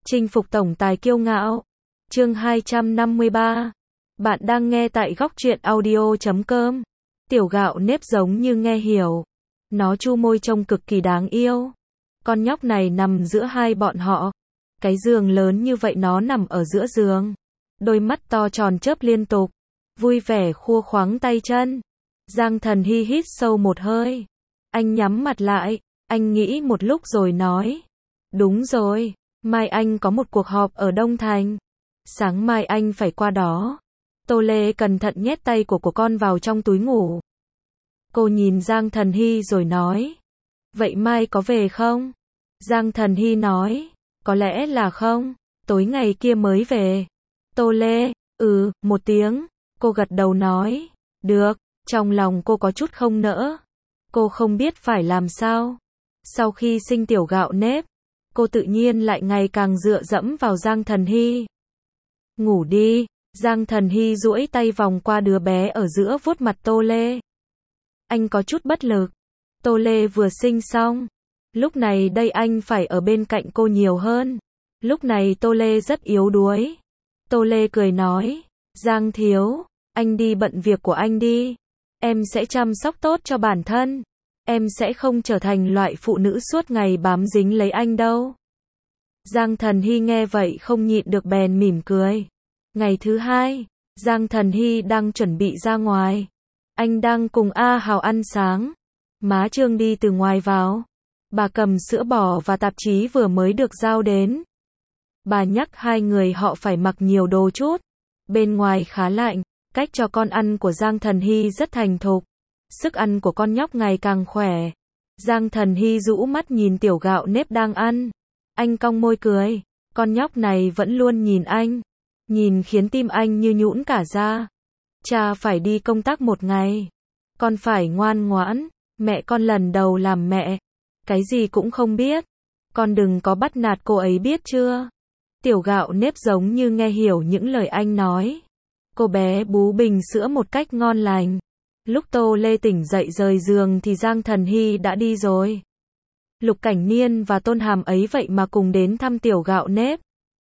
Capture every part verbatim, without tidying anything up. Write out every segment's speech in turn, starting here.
Chinh phục tổng tài kiêu ngạo. Chương hai trăm năm mươi ba. Bạn đang nghe tại góc truyện audio chấm com. Tiểu gạo nếp giống như nghe hiểu. Nó chu môi trông cực kỳ đáng yêu. Con nhóc này nằm giữa hai bọn họ. Cái giường lớn như vậy nó nằm ở giữa giường. Đôi mắt to tròn chớp liên tục. Vui vẻ khua khoắng tay chân. Giang Thần Hy hít sâu một hơi. Anh nhắm mặt lại. Anh nghĩ một lúc rồi nói. Đúng rồi, mai anh có một cuộc họp ở Đông Thành. Sáng mai anh phải qua đó. Tô Lê cẩn thận nhét tay của của con vào trong túi ngủ. Cô nhìn Giang Thần Hy rồi nói. Vậy mai có về không? Giang Thần Hy nói. Có lẽ là không, tối ngày kia mới về. Tô Lê, ừ, một tiếng. Cô gật đầu nói. Được, trong lòng cô có chút không nỡ. Cô không biết phải làm sao. Sau khi sinh tiểu gạo nếp, cô tự nhiên lại ngày càng dựa dẫm vào Giang Thần Hy. Ngủ đi. Giang Thần Hy duỗi tay vòng qua đứa bé ở giữa vuốt mặt Tô Lê. Anh có chút bất lực. Tô Lê vừa sinh xong. Lúc này đây anh phải ở bên cạnh cô nhiều hơn. Lúc này Tô Lê rất yếu đuối. Tô Lê cười nói. Giang thiếu, anh đi bận việc của anh đi. Em sẽ chăm sóc tốt cho bản thân. Em sẽ không trở thành loại phụ nữ suốt ngày bám dính lấy anh đâu. Giang Thần Hy nghe vậy không nhịn được bèn mỉm cười. Ngày thứ hai, Giang Thần Hy đang chuẩn bị ra ngoài. Anh đang cùng A Hào ăn sáng. Má Trương đi từ ngoài vào. Bà cầm sữa bò và tạp chí vừa mới được giao đến. Bà nhắc hai người họ phải mặc nhiều đồ chút. Bên ngoài khá lạnh, cách cho con ăn của Giang Thần Hy rất thành thục. Sức ăn của con nhóc ngày càng khỏe. Giang Thần Hy rũ mắt nhìn tiểu gạo nếp đang ăn. Anh cong môi cười. Con nhóc này vẫn luôn nhìn anh. Nhìn khiến tim anh như nhũn cả ra. Cha phải đi công tác một ngày. Con phải ngoan ngoãn. Mẹ con lần đầu làm mẹ. Cái gì cũng không biết. Con đừng có bắt nạt cô ấy biết chưa? Tiểu gạo nếp giống như nghe hiểu những lời anh nói. Cô bé bú bình sữa một cách ngon lành. Lúc Tô Lê tỉnh dậy rời giường thì Giang Thần Hy đã đi rồi. Lục Cảnh Niên và Tôn Hàm ấy vậy mà cùng đến thăm tiểu gạo nếp.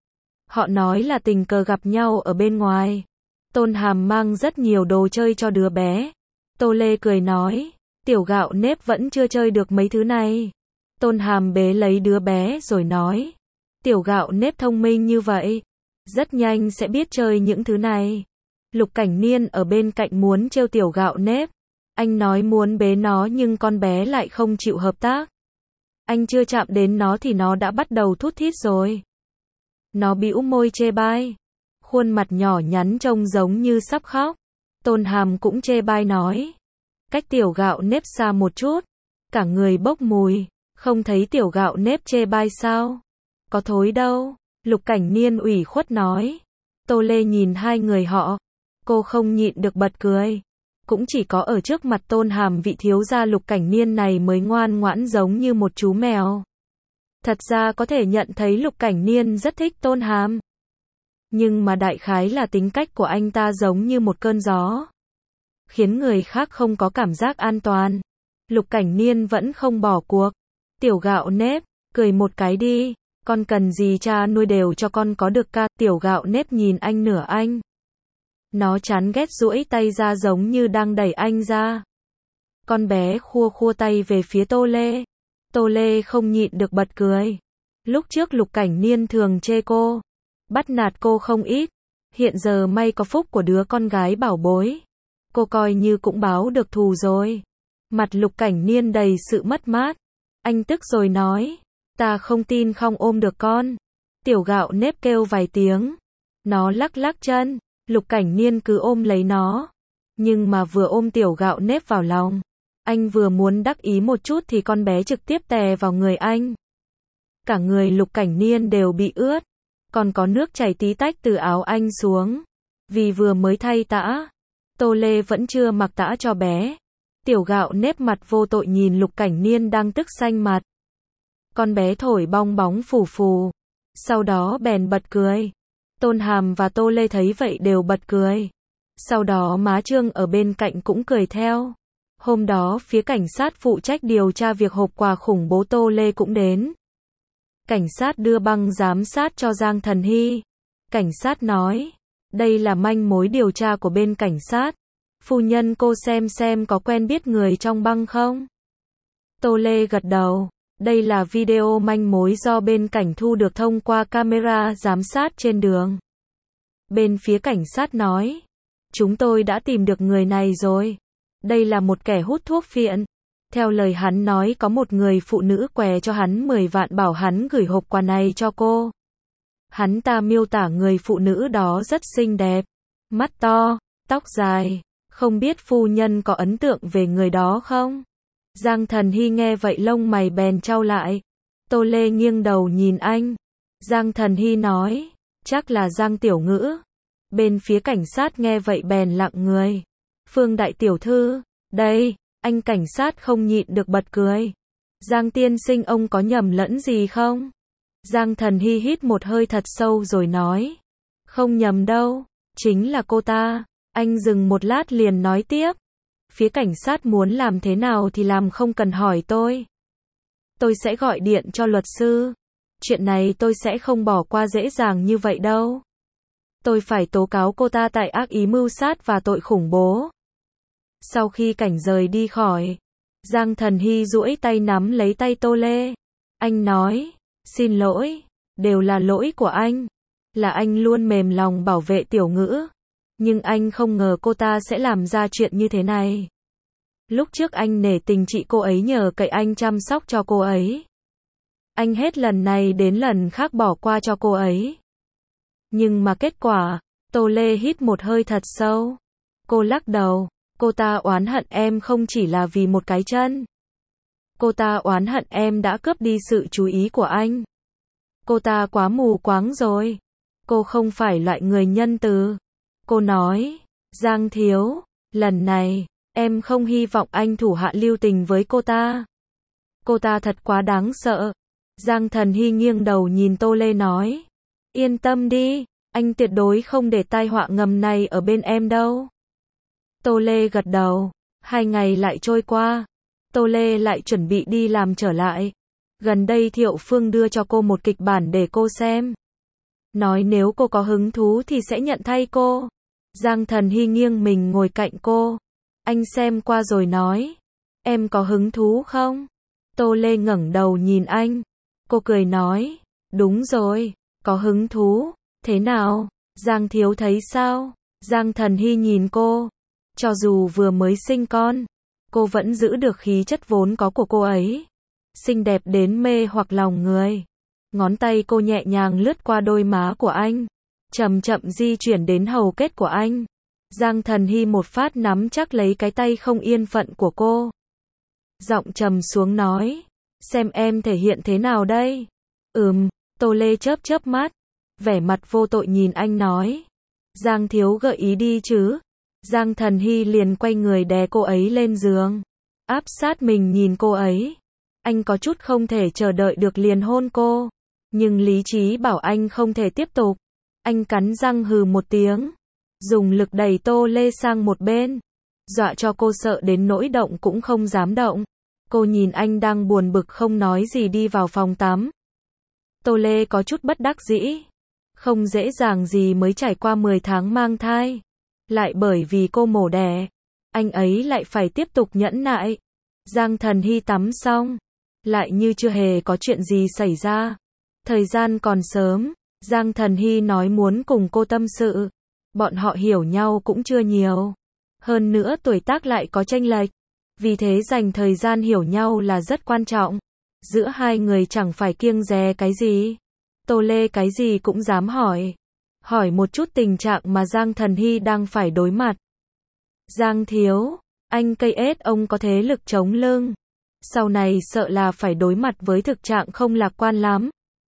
Họ nói là tình cờ gặp nhau ở bên ngoài. Tôn Hàm mang rất nhiều đồ chơi cho đứa bé. Tô Lê cười nói. Tiểu gạo nếp vẫn chưa chơi được mấy thứ này. Tôn Hàm bế lấy đứa bé rồi nói. Tiểu gạo nếp thông minh như vậy. Rất nhanh sẽ biết chơi những thứ này. Lục Cảnh Niên ở bên cạnh muốn trêu tiểu gạo nếp. Anh nói muốn bế nó nhưng con bé lại không chịu hợp tác. Anh chưa chạm đến nó thì nó đã bắt đầu thút thít rồi. Nó bĩu môi chê bai. Khuôn mặt nhỏ nhắn trông giống như sắp khóc. Tôn Hàm cũng chê bai nói. Cách tiểu gạo nếp xa một chút. Cả người bốc mùi. Không thấy tiểu gạo nếp chê bai sao? Có thối đâu. Lục Cảnh Niên ủy khuất nói. Tô Lê nhìn hai người họ. Cô không nhịn được bật cười. Cũng chỉ có ở trước mặt Tôn Hàm vị thiếu gia Lục Cảnh Niên này mới ngoan ngoãn giống như một chú mèo. Thật ra có thể nhận thấy Lục Cảnh Niên rất thích Tôn Hàm. Nhưng mà đại khái là tính cách của anh ta giống như một cơn gió. Khiến người khác không có cảm giác an toàn. Lục Cảnh Niên vẫn không bỏ cuộc. Tiểu gạo nếp, cười một cái đi. Con cần gì cha nuôi đều cho con có được ca. Tiểu gạo nếp nhìn anh nửa anh. Nó chán ghét duỗi tay ra giống như đang đẩy anh ra. Con bé khua khua tay về phía Tô Lê. Tô Lê không nhịn được bật cười. Lúc trước Lục Cảnh Niên thường chê cô. Bắt nạt cô không ít. Hiện giờ may có phúc của đứa con gái bảo bối. Cô coi như cũng báo được thù rồi. Mặt Lục Cảnh Niên đầy sự mất mát. Anh tức rồi nói. Ta không tin không ôm được con. Tiểu gạo nếp kêu vài tiếng. Nó lắc lắc chân. Lục Cảnh Niên cứ ôm lấy nó. Nhưng mà vừa ôm tiểu gạo nếp vào lòng. Anh vừa muốn đắc ý một chút thì con bé trực tiếp tè vào người anh. Cả người Lục Cảnh Niên đều bị ướt. Còn có nước chảy tí tách từ áo anh xuống. Vì vừa mới thay tã. Tô Lê vẫn chưa mặc tã cho bé. Tiểu gạo nếp mặt vô tội nhìn Lục Cảnh Niên đang tức xanh mặt. Con bé thổi bong bóng phù phù. Sau đó bèn bật cười. Tôn Hàm và Tô Lê thấy vậy đều bật cười. Sau đó má Trương ở bên cạnh cũng cười theo. Hôm đó phía cảnh sát phụ trách điều tra việc hộp quà khủng bố Tô Lê cũng đến. Cảnh sát đưa băng giám sát cho Giang Thần Hy. Cảnh sát nói, đây là manh mối điều tra của bên cảnh sát. Phu nhân cô xem xem có quen biết người trong băng không? Tô Lê gật đầu. Đây là video manh mối do bên cảnh thu được thông qua camera giám sát trên đường. Bên phía cảnh sát nói, chúng tôi đã tìm được người này rồi. Đây là một kẻ hút thuốc phiện. Theo lời hắn nói có một người phụ nữ què cho hắn mười vạn bảo hắn gửi hộp quà này cho cô. Hắn ta miêu tả người phụ nữ đó rất xinh đẹp, mắt to, tóc dài. Không biết phu nhân có ấn tượng về người đó không? Giang Thần Hy nghe vậy lông mày bèn chau lại. Tô Lê nghiêng đầu nhìn anh. Giang Thần Hy nói, chắc là Giang tiểu ngữ. Bên phía cảnh sát nghe vậy bèn lặng người. Phương đại tiểu thư, đây, anh cảnh sát không nhịn được bật cười. Giang tiên sinh ông có nhầm lẫn gì không? Giang Thần Hy hít một hơi thật sâu rồi nói, không nhầm đâu, chính là cô ta. Anh dừng một lát liền nói tiếp. Phía cảnh sát muốn làm thế nào thì làm, không cần hỏi tôi. Tôi sẽ gọi điện cho luật sư. Chuyện này tôi sẽ không bỏ qua dễ dàng như vậy đâu. Tôi phải tố cáo cô ta tại ác ý mưu sát và tội khủng bố. Sau khi cảnh rời đi khỏi, Giang Thần Hy duỗi tay nắm lấy tay Tô Lê. Anh nói, xin lỗi, đều là lỗi của anh. Là anh luôn mềm lòng bảo vệ tiểu ngữ. Nhưng anh không ngờ cô ta sẽ làm ra chuyện như thế này. Lúc trước anh nể tình chị cô ấy nhờ cậy anh chăm sóc cho cô ấy. Anh hết lần này đến lần khác bỏ qua cho cô ấy. Nhưng mà kết quả, Tô Lê hít một hơi thật sâu. Cô lắc đầu, cô ta oán hận em không chỉ là vì một cái chân. Cô ta oán hận em đã cướp đi sự chú ý của anh. Cô ta quá mù quáng rồi. Cô không phải loại người nhân từ. Cô nói, Giang thiếu, lần này, em không hy vọng anh thủ hạ lưu tình với cô ta. Cô ta thật quá đáng sợ. Giang Thần Hy nghiêng đầu nhìn Tô Lê nói, yên tâm đi, anh tuyệt đối không để tai họa ngầm này ở bên em đâu. Tô Lê gật đầu. Hai ngày lại trôi qua. Tô Lê lại chuẩn bị đi làm trở lại. Gần đây Thiệu Phương đưa cho cô một kịch bản để cô xem. Nói nếu cô có hứng thú thì sẽ nhận thay cô. Giang Thần Hy nghiêng mình ngồi cạnh cô. Anh xem qua rồi nói, em có hứng thú không? Tô Lê ngẩng đầu nhìn anh. Cô cười nói, đúng rồi, có hứng thú. Thế nào? Giang thiếu thấy sao? Giang Thần Hy nhìn cô. Cho dù vừa mới sinh con, cô vẫn giữ được khí chất vốn có của cô ấy. Xinh đẹp đến mê hoặc lòng người. Ngón tay cô nhẹ nhàng lướt qua đôi má của anh, chậm chậm di chuyển đến hầu kết của anh. Giang Thần Hy một phát nắm chắc lấy cái tay không yên phận của cô. Giọng trầm xuống nói, xem em thể hiện thế nào đây? Ừm, Tô Lê chớp chớp mắt, vẻ mặt vô tội nhìn anh nói, Giang thiếu gợi ý đi chứ. Giang Thần Hy liền quay người đè cô ấy lên giường, áp sát mình nhìn cô ấy. Anh có chút không thể chờ đợi được liền hôn cô, nhưng lý trí bảo anh không thể tiếp tục. Anh cắn răng hừ một tiếng, dùng lực đẩy Tô Lê sang một bên, dọa cho cô sợ đến nỗi động cũng không dám động. Cô nhìn anh đang buồn bực không nói gì đi vào phòng tắm. Tô Lê có chút bất đắc dĩ, không dễ dàng gì mới trải qua mười tháng mang thai, lại bởi vì cô mổ đẻ, anh ấy lại phải tiếp tục nhẫn nại. Giang Thần Hy tắm xong, lại như chưa hề có chuyện gì xảy ra. Thời gian còn sớm, Giang Thần Hy nói muốn cùng cô tâm sự. Bọn họ hiểu nhau cũng chưa nhiều. Hơn nữa tuổi tác lại có chênh lệch. Vì thế dành thời gian hiểu nhau là rất quan trọng. Giữa hai người chẳng phải kiêng dè cái gì. Tô Lê cái gì cũng dám hỏi. Hỏi một chút tình trạng mà Giang Thần Hy đang phải đối mặt. Giang thiếu, anh cây ết ông có thế lực chống lưng. Sau này sợ là phải đối mặt với thực trạng không lạc quan lắm.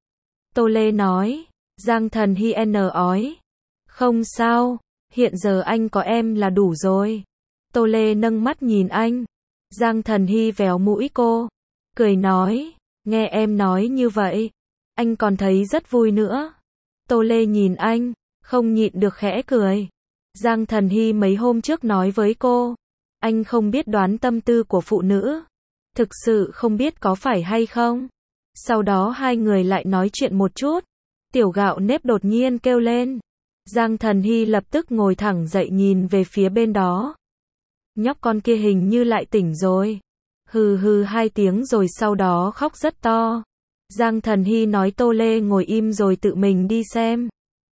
Tô Lê nói. Giang Thần Hy n ói. Không sao, hiện giờ anh có em là đủ rồi. Tô Lê nâng mắt nhìn anh. Giang Thần Hy véo mũi cô, cười nói, nghe em nói như vậy, anh còn thấy rất vui nữa. Tô Lê nhìn anh, không nhịn được khẽ cười. Giang Thần Hy mấy hôm trước nói với cô, anh không biết đoán tâm tư của phụ nữ. Thực sự không biết có phải hay không. Sau đó hai người lại nói chuyện một chút. Tiểu Gạo Nếp đột nhiên kêu lên. Giang Thần Hy lập tức ngồi thẳng dậy nhìn về phía bên đó. Nhóc con kia hình như lại tỉnh rồi. Hừ hừ hai tiếng rồi sau đó khóc rất to. Giang Thần Hy nói Tô Lê ngồi im rồi tự mình đi xem.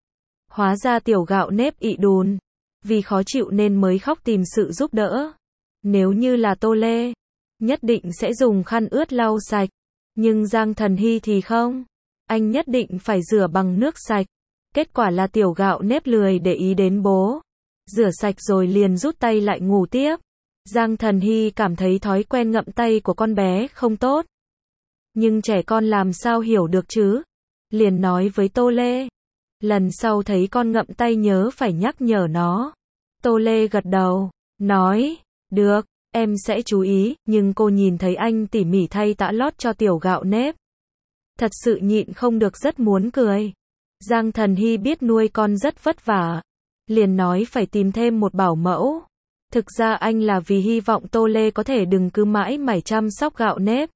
Hóa ra Tiểu Gạo Nếp ị đùn. Vì khó chịu nên mới khóc tìm sự giúp đỡ. Nếu như là Tô Lê, nhất định sẽ dùng khăn ướt lau sạch. Nhưng Giang Thần Hy thì không. Anh nhất định phải rửa bằng nước sạch. Kết quả là Tiểu Gạo Nếp lười để ý đến bố. Rửa sạch rồi liền rút tay lại ngủ tiếp. Giang Thần Hy cảm thấy thói quen ngậm tay của con bé không tốt. Nhưng trẻ con làm sao hiểu được chứ? Liền nói với Tô Lê. Lần sau thấy con ngậm tay nhớ phải nhắc nhở nó. Tô Lê gật đầu, nói, được, em sẽ chú ý, nhưng cô nhìn thấy anh tỉ mỉ thay tã lót cho Tiểu Gạo Nếp. Thật sự nhịn không được rất muốn cười. Giang Thần Hy biết nuôi con rất vất vả. Liền nói phải tìm thêm một bảo mẫu. Thực ra anh là vì hy vọng Tô Lê có thể đừng cứ mãi mải chăm sóc Gạo Nếp.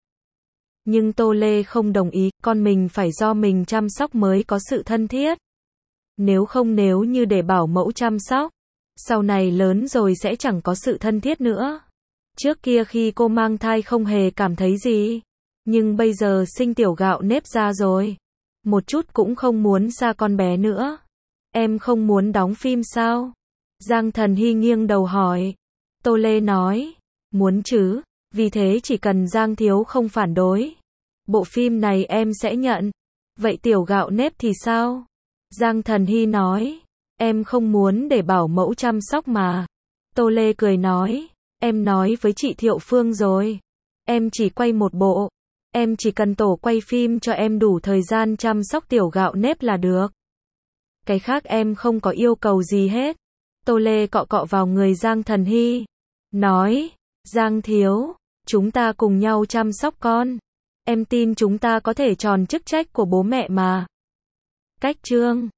Nhưng Tô Lê không đồng ý, con mình phải do mình chăm sóc mới có sự thân thiết. Nếu không nếu như để bảo mẫu chăm sóc, sau này lớn rồi sẽ chẳng có sự thân thiết nữa. Trước kia khi cô mang thai không hề cảm thấy gì. Nhưng bây giờ sinh Tiểu Gạo Nếp ra rồi. Một chút cũng không muốn xa con bé nữa. Em không muốn đóng phim sao? Giang Thần Hy nghiêng đầu hỏi. Tô Lê nói, muốn chứ, vì thế chỉ cần Giang Thiếu không phản đối. Bộ phim này em sẽ nhận. Vậy Tiểu Gạo Nếp thì sao? Giang Thần Hy nói, em không muốn để bảo mẫu chăm sóc mà. Tô Lê cười nói, em nói với chị Thiệu Phương rồi. Em chỉ quay một bộ. Em chỉ cần tổ quay phim cho em đủ thời gian chăm sóc Tiểu Gạo Nếp là được. Cái khác em không có yêu cầu gì hết. Tô Lê cọ cọ vào người Giang Thần Hy. Nói, Giang Thiếu, chúng ta cùng nhau chăm sóc con. Em tin chúng ta có thể tròn chức trách của bố mẹ mà. Cách chương